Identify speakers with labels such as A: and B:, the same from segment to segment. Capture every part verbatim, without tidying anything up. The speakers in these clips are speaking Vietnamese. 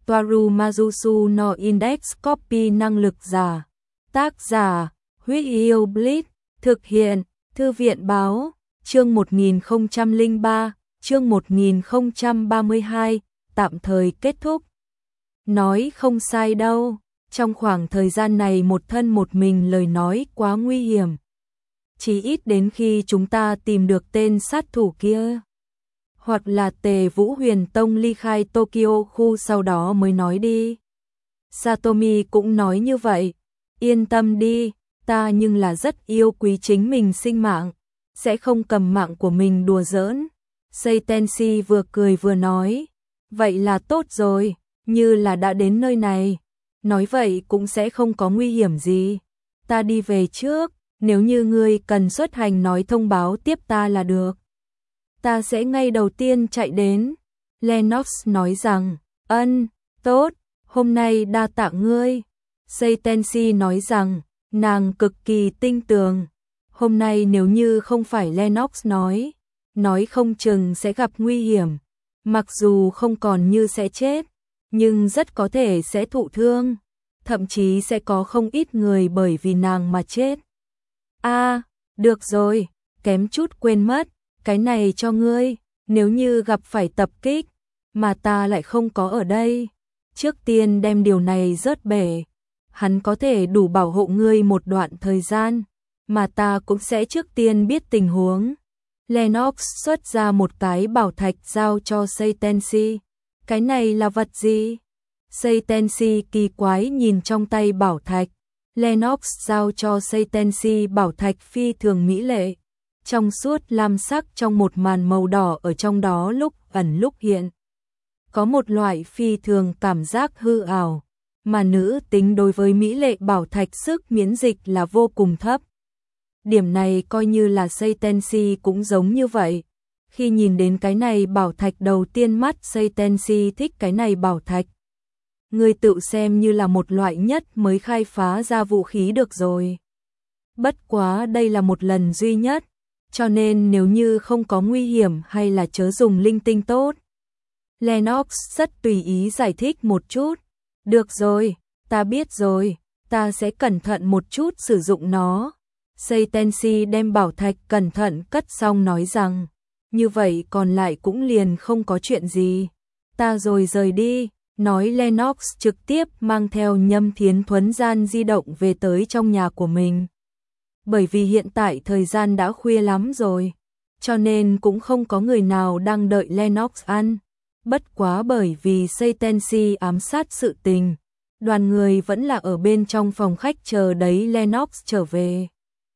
A: Toaru Majusu no Index Copy năng lực giả. Tác giả, Huyết Yêu Blitz, thực hiện, Thư viện báo, chương một nghìn không trăm lẻ ba, chương một nghìn không trăm ba mươi hai, tạm thời kết thúc. Nói không sai đâu, trong khoảng thời gian này một thân một mình lời nói quá nguy hiểm. Chỉ ít đến khi chúng ta tìm được tên sát thủ kia, hoặc là Tề Vũ Huyền Tông ly khai Tokyo khu sau đó mới nói đi. Satomi cũng nói như vậy, yên tâm đi, ta nhưng là rất yêu quý chính mình sinh mạng, sẽ không cầm mạng của mình đùa giỡn. Seitenshi vừa cười vừa nói, vậy là tốt rồi, như là đã đến nơi này, nói vậy cũng sẽ không có nguy hiểm gì. Ta đi về trước, nếu như ngươi cần xuất hành nói thông báo tiếp ta là được. Ta sẽ ngay đầu tiên chạy đến. Lennox nói rằng, ân, tốt, hôm nay đa tạ ngươi. Seitenshi nói rằng, nàng cực kỳ tinh tường. Hôm nay nếu như không phải Lennox nói, nói không chừng sẽ gặp nguy hiểm. Mặc dù không còn như sẽ chết, nhưng rất có thể sẽ thụ thương. Thậm chí sẽ có không ít người bởi vì nàng mà chết. A, à, được rồi, kém chút quên mất, cái này cho ngươi, nếu như gặp phải tập kích, mà ta lại không có ở đây, trước tiên đem điều này rớt bể, hắn có thể đủ bảo hộ ngươi một đoạn thời gian, mà ta cũng sẽ trước tiên biết tình huống. Lennox xuất ra một cái bảo thạch giao cho Seitenshi, cái này là vật gì? Seitenshi kỳ quái nhìn trong tay bảo thạch. Lennox giao cho Seitenshi bảo thạch phi thường mỹ lệ, trong suốt lam sắc trong một màn màu đỏ ở trong đó lúc ẩn lúc hiện. Có một loại phi thường cảm giác hư ảo, mà nữ tính đối với mỹ lệ bảo thạch sức miễn dịch là vô cùng thấp. Điểm này coi như là Seitenshi cũng giống như vậy. Khi nhìn đến cái này bảo thạch đầu tiên mắt Seitenshi thích cái này bảo thạch. Ngươi tự xem như là một loại nhất mới khai phá ra vũ khí được rồi. Bất quá đây là một lần duy nhất, cho nên nếu như không có nguy hiểm hay là chớ dùng linh tinh tốt. Lennox rất tùy ý giải thích một chút. Được rồi, ta biết rồi, ta sẽ cẩn thận một chút sử dụng nó. Seitenshi đem bảo thạch cẩn thận cất xong nói rằng, như vậy còn lại cũng liền không có chuyện gì. Ta rồi rời đi. Nói Lennox trực tiếp mang theo Nhâm Thiến Thuấn gian di động về tới trong nhà của mình. Bởi vì hiện tại thời gian đã khuya lắm rồi, cho nên cũng không có người nào đang đợi Lennox ăn. Bất quá bởi vì Seitenshi ám sát sự tình, đoàn người vẫn là ở bên trong phòng khách chờ đấy Lennox trở về.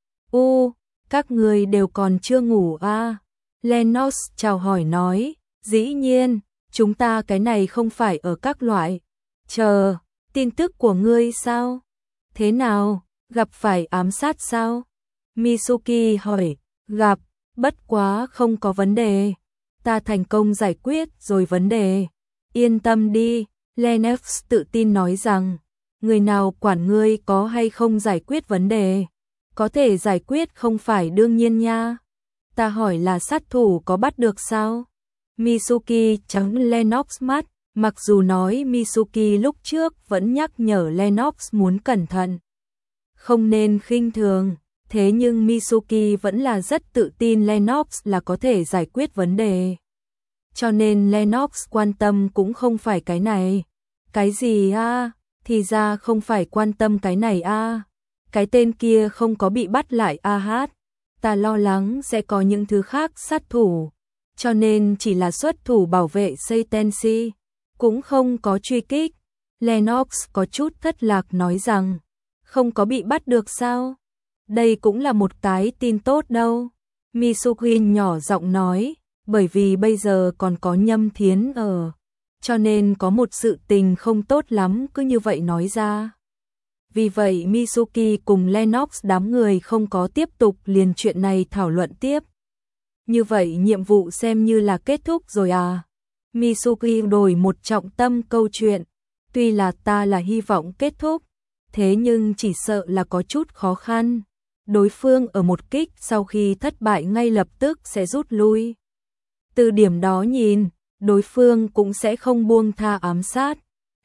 A: U, các người đều còn chưa ngủ à? Lennox chào hỏi nói, dĩ nhiên. Chúng ta cái này không phải ở các loại. Chờ, tin tức của ngươi sao? Thế nào, gặp phải ám sát sao? Mitsuki hỏi, gặp, bất quá không có vấn đề. Ta thành công giải quyết rồi vấn đề. Yên tâm đi, Lennox tự tin nói rằng, người nào quản ngươi có hay không giải quyết vấn đề. Có thể giải quyết không phải đương nhiên nha. Ta hỏi là sát thủ có bắt được sao? Mitsuki trắng Lennox mắt, mặc dù nói Mitsuki lúc trước vẫn nhắc nhở Lennox muốn cẩn thận, không nên khinh thường, thế nhưng Mitsuki vẫn là rất tự tin Lennox là có thể giải quyết vấn đề. Cho nên Lennox quan tâm cũng không phải cái này. Cái gì a? À? Thì ra không phải quan tâm cái này a. À? Cái tên kia không có bị bắt lại a hát. Ta lo lắng sẽ có những thứ khác sát thủ. Cho nên chỉ là xuất thủ bảo vệ Seitenshi, cũng không có truy kích. Lennox có chút thất lạc nói rằng, không có bị bắt được sao? Đây cũng là một cái tin tốt đâu. Mitsuki nhỏ giọng nói, bởi vì bây giờ còn có Nhâm Thiến ở, cho nên có một sự tình không tốt lắm cứ như vậy nói ra. Vì vậy Mitsuki cùng Lennox đám người không có tiếp tục liền chuyện này thảo luận tiếp. Như vậy nhiệm vụ xem như là kết thúc rồi à? Mitsuki đổi một trọng tâm câu chuyện. Tuy là ta là hy vọng kết thúc, thế nhưng chỉ sợ là có chút khó khăn. Đối phương ở một kích sau khi thất bại ngay lập tức sẽ rút lui. Từ điểm đó nhìn, đối phương cũng sẽ không buông tha ám sát.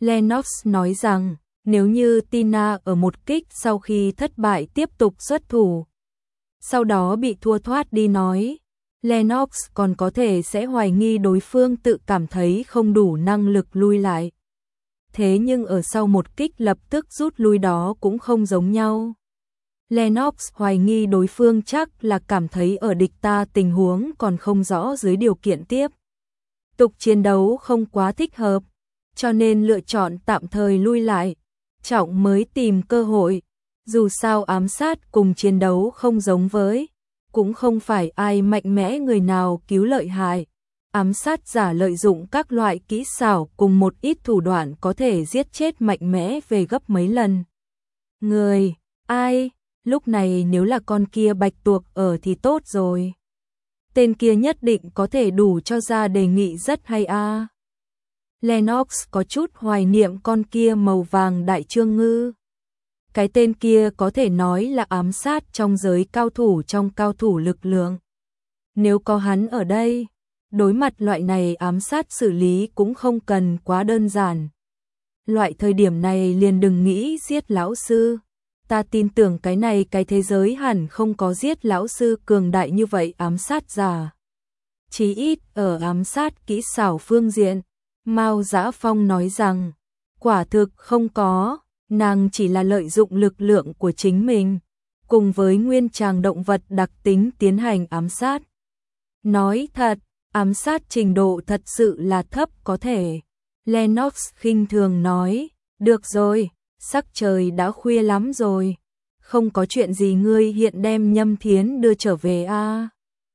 A: Lennox nói rằng, nếu như Tina ở một kích sau khi thất bại tiếp tục xuất thủ, sau đó bị thua thoát đi nói, Lennox còn có thể sẽ hoài nghi đối phương tự cảm thấy không đủ năng lực lui lại. Thế nhưng ở sau một kích lập tức rút lui đó cũng không giống nhau. Lennox hoài nghi đối phương chắc là cảm thấy ở địch ta tình huống còn không rõ dưới điều kiện tiếp tục chiến đấu không quá thích hợp, cho nên lựa chọn tạm thời lui lại, trọng mới tìm cơ hội. Dù sao ám sát cùng chiến đấu không giống với, cũng không phải ai mạnh mẽ người nào cứu lợi hại. Ám sát giả lợi dụng các loại kỹ xảo cùng một ít thủ đoạn có thể giết chết mạnh mẽ về gấp mấy lần. Người, ai, lúc này nếu là con kia bạch tuộc ở thì tốt rồi. Tên kia nhất định có thể đủ cho ra đề nghị rất hay a. À. Lennox có chút hoài niệm con kia màu vàng đại trương ngư. Cái tên kia có thể nói là ám sát trong giới cao thủ trong cao thủ lực lượng. Nếu có hắn ở đây, đối mặt loại này ám sát xử lý cũng không cần quá đơn giản. Loại thời điểm này liền đừng nghĩ giết lão sư. Ta tin tưởng cái này cái thế giới hẳn không có giết lão sư cường đại như vậy ám sát giả. Chí ít ở ám sát kỹ xảo phương diện, Mao Dã Phong nói rằng, quả thực không có, nàng chỉ là lợi dụng lực lượng của chính mình, cùng với nguyên tràng động vật đặc tính tiến hành ám sát. Nói thật, ám sát trình độ thật sự là thấp có thể. Lennox khinh thường nói, được rồi, sắc trời đã khuya lắm rồi, không có chuyện gì ngươi hiện đem Nhâm Thiến đưa trở về a. À.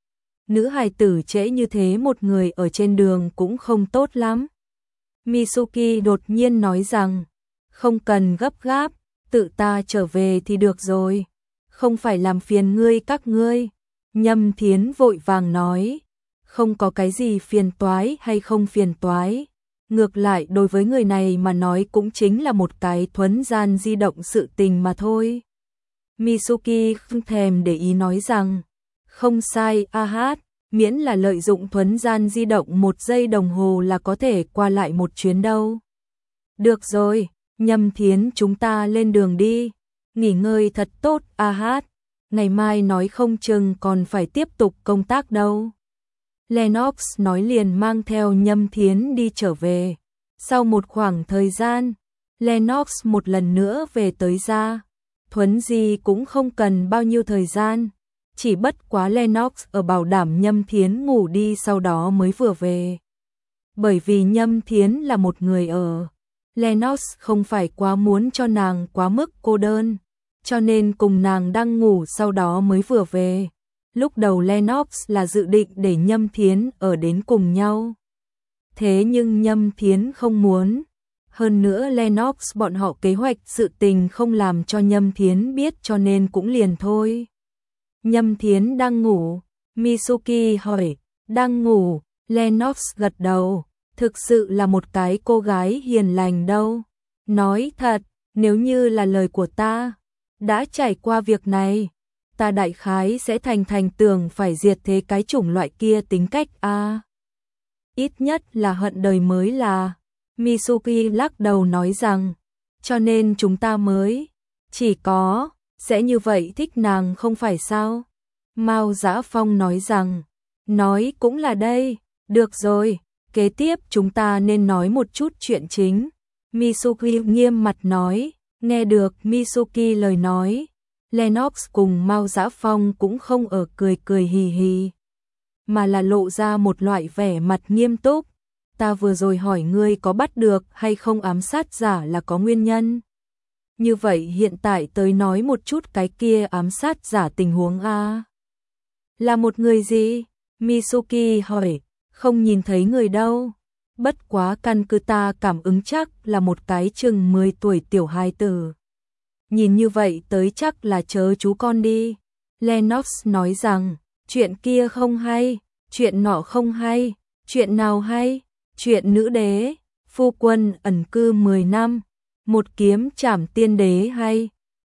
A: Nữ hài tử trễ như thế một người ở trên đường cũng không tốt lắm. Mitsuki đột nhiên nói rằng, không cần gấp gáp, tự ta trở về thì được rồi, không phải làm phiền ngươi các ngươi. Nhâm Thiến vội vàng nói, không có cái gì phiền toái hay không phiền toái. Ngược lại đối với người này mà nói cũng chính là một cái thuấn gian di động sự tình mà thôi. Mitsuki không thèm để ý nói rằng, không sai a hát, miễn là lợi dụng thuấn gian di động một giây đồng hồ là có thể qua lại một chuyến đâu. Được rồi, Nhâm Thiến chúng ta lên đường đi, nghỉ ngơi thật tốt a hát, ngày mai nói không chừng còn phải tiếp tục công tác đâu. Lennox nói liền mang theo Nhâm Thiến đi trở về. Sau một khoảng thời gian, Lennox một lần nữa về tới gia. Thuấn Di cũng không cần bao nhiêu thời gian, chỉ bất quá Lennox ở bảo đảm Nhâm Thiến ngủ đi sau đó mới vừa về. Bởi vì Nhâm Thiến là một người ở, Lennox không phải quá muốn cho nàng quá mức cô đơn, cho nên cùng nàng đang ngủ sau đó mới vừa về. Lúc đầu Lennox là dự định để Nhâm Thiến ở đến cùng nhau. Thế nhưng Nhâm Thiến không muốn. Hơn nữa Lennox bọn họ kế hoạch sự tình không làm cho Nhâm Thiến biết cho nên cũng liền thôi. Nhâm Thiến đang ngủ. Mitsuki hỏi, đang ngủ. Lennox gật đầu. Thực sự là một cái cô gái hiền lành đâu. Nói thật, nếu như là lời của ta, đã trải qua việc này, ta đại khái sẽ thành thành tưởng phải diệt thế cái chủng loại kia tính cách a. À. Ít nhất là hận đời mới là. Mitsuki lắc đầu nói rằng, cho nên chúng ta mới chỉ có sẽ như vậy thích nàng không phải sao? Mao Dã Phong nói rằng, nói cũng là đây, được rồi, kế tiếp chúng ta nên nói một chút chuyện chính. Mitsuki nghiêm mặt nói, nghe được Mitsuki lời nói, Lennox cùng Mao Dã Phong cũng không ở cười cười hì hì, mà là lộ ra một loại vẻ mặt nghiêm túc. Ta vừa rồi hỏi ngươi có bắt được hay không ám sát giả là có nguyên nhân. Như vậy hiện tại tới nói một chút cái kia ám sát giả tình huống a. Là một người gì? Mitsuki hỏi, không nhìn thấy người đâu. Bất quá căn cứ ta cảm ứng chắc là một cái chừng mười tuổi tiểu hài tử. Nhìn như vậy tới chắc là chớ chú con đi. Lennox nói rằng, chuyện kia không hay, chuyện nọ không hay, chuyện nào hay? Chuyện nữ đế, phu quân ẩn cư mười năm, một kiếm trảm tiên đế hay,